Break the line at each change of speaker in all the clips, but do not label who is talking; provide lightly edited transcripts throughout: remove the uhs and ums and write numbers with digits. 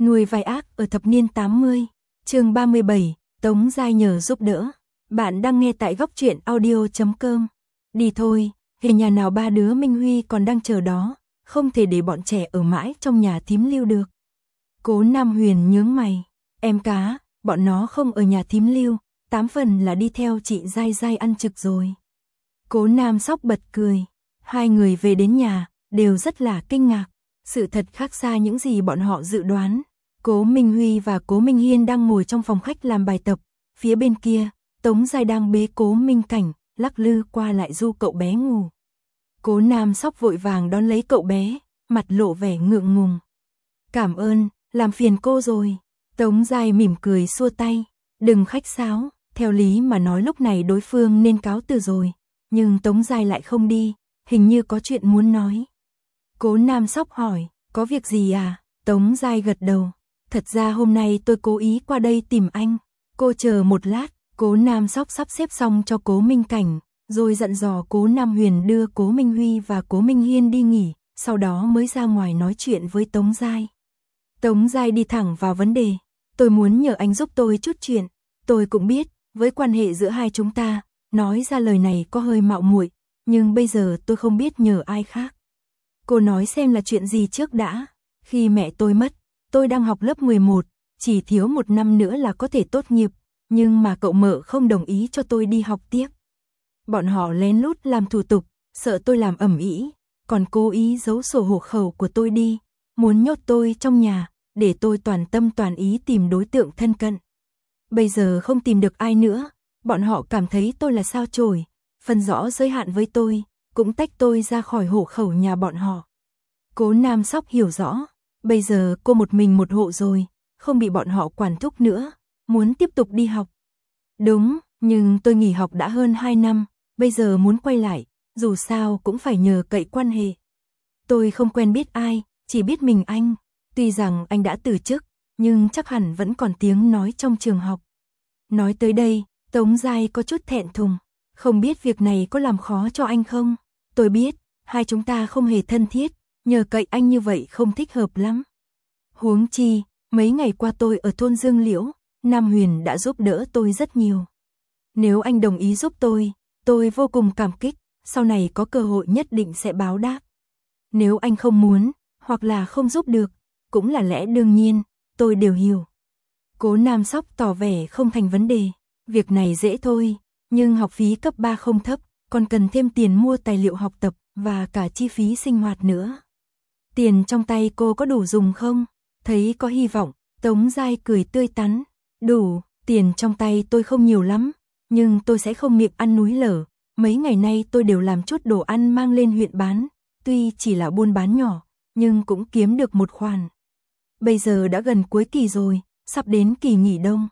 Nuôi vai ác ở thập niên 80, chương 37, Tống Giai nhờ giúp đỡ. Bạn đang nghe tại góc truyện audio.com. Đi thôi, hình nhà nào ba đứa Minh Huy còn đang chờ đó, không thể để bọn trẻ ở mãi trong nhà thím Lưu được. Cố Nam Huyền nhướng mày, em cá, bọn nó không ở nhà thím Lưu, 8 phần là đi theo chị Giai Giai ăn trực rồi. Cố Nam Sóc bật cười, hai người về đến nhà, đều rất là kinh ngạc, sự thật khác xa những gì bọn họ dự đoán. Cố Minh Huy và Cố Minh Hiên đang ngồi trong phòng khách làm bài tập, phía bên kia, Tống Giai đang bế Cố Minh Cảnh, lắc lư qua lại du cậu bé ngủ. Cố Nam Sóc vội vàng đón lấy cậu bé, mặt lộ vẻ ngượng ngùng. Cảm ơn, làm phiền cô rồi. Tống Giai mỉm cười xua tay, đừng khách sáo, theo lý mà nói lúc này đối phương nên cáo từ rồi, nhưng Tống Giai lại không đi, hình như có chuyện muốn nói. Cố Nam Sóc hỏi, có việc gì à? Tống Giai gật đầu, thật ra hôm nay tôi cố ý qua đây tìm anh, cô chờ một lát. Cố Nam Sóc sắp xếp xong cho Cố Minh Cảnh, rồi dặn dò Cố Nam Huyền đưa Cố Minh Huy và Cố Minh Hiên đi nghỉ, sau đó mới ra ngoài nói chuyện với Tống Giai. Tống Giai đi thẳng vào vấn đề, tôi muốn nhờ anh giúp tôi chút chuyện, tôi cũng biết, với quan hệ giữa hai chúng ta, nói ra lời này có hơi mạo muội, nhưng bây giờ tôi không biết nhờ ai khác. Cô nói xem là chuyện gì trước đã. Khi mẹ tôi mất, tôi đang học lớp 11, chỉ thiếu 1 năm nữa là có thể tốt nghiệp, nhưng mà cậu mợ không đồng ý cho tôi đi học tiếp. Bọn họ lén lút làm thủ tục, sợ tôi làm ầm ĩ, còn cố ý giấu sổ hộ khẩu của tôi đi, muốn nhốt tôi trong nhà, để tôi toàn tâm toàn ý tìm đối tượng thân cận. Bây giờ không tìm được ai nữa, bọn họ cảm thấy tôi là sao chổi, phân rõ giới hạn với tôi, cũng tách tôi ra khỏi hộ khẩu nhà bọn họ. Cố Nam Sóc hiểu rõ, bây giờ cô một mình một hộ rồi, không bị bọn họ quản thúc nữa, muốn tiếp tục đi học. Đúng, nhưng tôi nghỉ học đã hơn 2 năm, bây giờ muốn quay lại, dù sao cũng phải nhờ cậy quan hệ. Tôi không quen biết ai, chỉ biết mình anh, tuy rằng anh đã từ chức, nhưng chắc hẳn vẫn còn tiếng nói trong trường học. Nói tới đây, Tống Giai có chút thẹn thùng, không biết việc này có làm khó cho anh không? Tôi biết, hai chúng ta không hề thân thiết, nhờ cậy anh như vậy không thích hợp lắm. Huống chi, mấy ngày qua tôi ở thôn Dương Liễu, Nam Huyền đã giúp đỡ tôi rất nhiều. Nếu anh đồng ý giúp tôi vô cùng cảm kích, sau này có cơ hội nhất định sẽ báo đáp. Nếu anh không muốn, hoặc là không giúp được, cũng là lẽ đương nhiên, tôi đều hiểu. Cố Nam Sóc tỏ vẻ không thành vấn đề, việc này dễ thôi, nhưng học phí cấp 3 không thấp, còn cần thêm tiền mua tài liệu học tập và cả chi phí sinh hoạt nữa. Tiền trong tay cô có đủ dùng không? Thấy có hy vọng, Tống Giai cười tươi tắn. Đủ, tiền trong tay tôi không nhiều lắm, nhưng tôi sẽ không miệng ăn núi lở. Mấy ngày nay tôi đều làm chút đồ ăn mang lên huyện bán, tuy chỉ là buôn bán nhỏ, nhưng cũng kiếm được một khoản. Bây giờ đã gần cuối kỳ rồi, sắp đến kỳ nghỉ đông.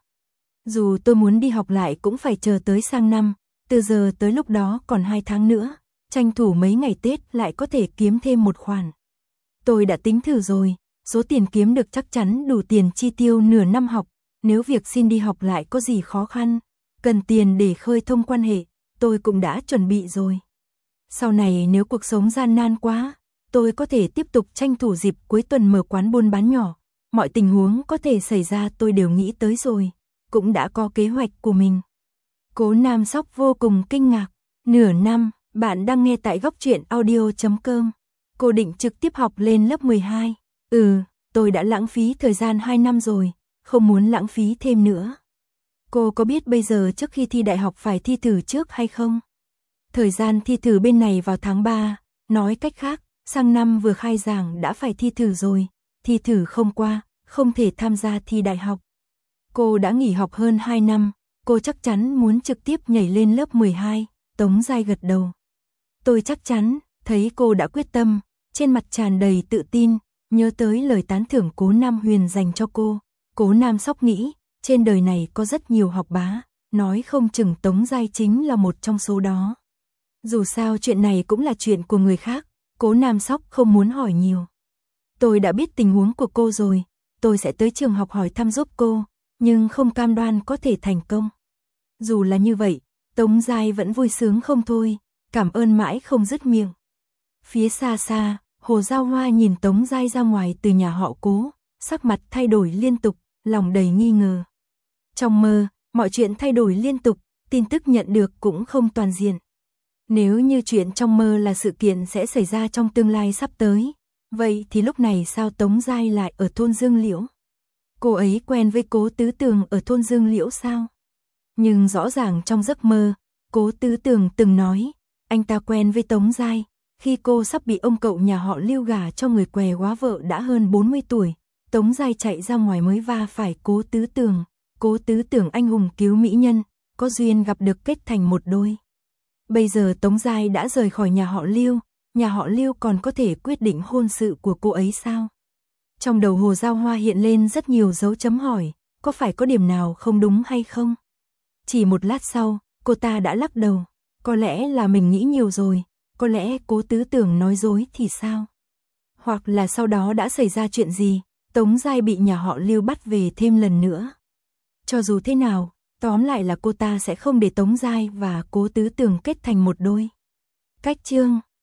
Dù tôi muốn đi học lại cũng phải chờ tới sang năm, từ giờ tới lúc đó còn 2 tháng nữa, tranh thủ mấy ngày Tết lại có thể kiếm thêm một khoản. Tôi đã tính thử rồi, số tiền kiếm được chắc chắn đủ tiền chi tiêu nửa năm học, nếu việc xin đi học lại có gì khó khăn, cần tiền để khơi thông quan hệ, tôi cũng đã chuẩn bị rồi. Sau này nếu cuộc sống gian nan quá, tôi có thể tiếp tục tranh thủ dịp cuối tuần mở quán buôn bán nhỏ, mọi tình huống có thể xảy ra tôi đều nghĩ tới rồi, cũng đã có kế hoạch của mình. Cố Nam Sóc vô cùng kinh ngạc, nửa năm, bạn đang nghe tại góc truyện audio.com. Cô định trực tiếp học lên lớp 12. Tôi đã lãng phí thời gian 2 năm rồi, không muốn lãng phí thêm nữa. Cô có biết bây giờ trước khi thi đại học phải thi thử trước hay không? Thời gian thi thử bên này vào tháng 3, nói cách khác, sang năm vừa khai giảng đã phải thi thử rồi, thi thử không qua, không thể tham gia thi đại học. Cô đã nghỉ học hơn 2 năm, cô chắc chắn muốn trực tiếp nhảy lên lớp 12, Tống Giai gật đầu. Tôi chắc chắn, thấy cô đã quyết tâm, trên mặt tràn đầy tự tin, nhớ tới lời tán thưởng Cố Nam Huyền dành cho cô. Cố Nam Sóc nghĩ, trên đời này có rất nhiều học bá, nói không chừng Tống Giai chính là một trong số đó. Dù sao chuyện này cũng là chuyện của người khác, Cố Nam Sóc không muốn hỏi nhiều. Tôi đã biết tình huống của cô rồi, tôi sẽ tới trường học hỏi thăm giúp cô, nhưng không cam đoan có thể thành công. Dù là như vậy, Tống Giai vẫn vui sướng không thôi, cảm ơn mãi không dứt miệng. Phía xa xa, Hồ Giao Hoa nhìn Tống Giai ra ngoài từ nhà họ Cố, sắc mặt thay đổi liên tục, lòng đầy nghi ngờ. Trong mơ, mọi chuyện thay đổi liên tục, tin tức nhận được cũng không toàn diện. Nếu như chuyện trong mơ là sự kiện sẽ xảy ra trong tương lai sắp tới, vậy thì lúc này sao Tống Giai lại ở thôn Dương Liễu? Cô ấy quen với Cố Tứ Tường ở thôn Dương Liễu sao? Nhưng rõ ràng trong giấc mơ, Cố Tứ Tường từng nói, anh ta quen với Tống Giai, khi cô sắp bị ông cậu nhà họ Lưu gả cho người què quá vợ đã hơn 40 tuổi, Tống Giai chạy ra ngoài mới va phải Cố Tứ Tường. Cố Tứ Tường anh hùng cứu mỹ nhân, có duyên gặp được kết thành một đôi. Bây giờ Tống Giai đã rời khỏi nhà họ Lưu còn có thể quyết định hôn sự của cô ấy sao? Trong đầu Hồ Giao Hoa hiện lên rất nhiều dấu chấm hỏi, có phải có điểm nào không đúng hay không? Chỉ một lát sau, cô ta đã lắc đầu, có lẽ là mình nghĩ nhiều rồi, có lẽ Cố Tứ Tường nói dối thì sao? Hoặc là sau đó đã xảy ra chuyện gì, Tống Giai bị nhà họ Lưu bắt về thêm lần nữa. Cho dù thế nào, tóm lại là cô ta sẽ không để Tống Giai và Cố Tứ Tường kết thành một đôi. Cách chương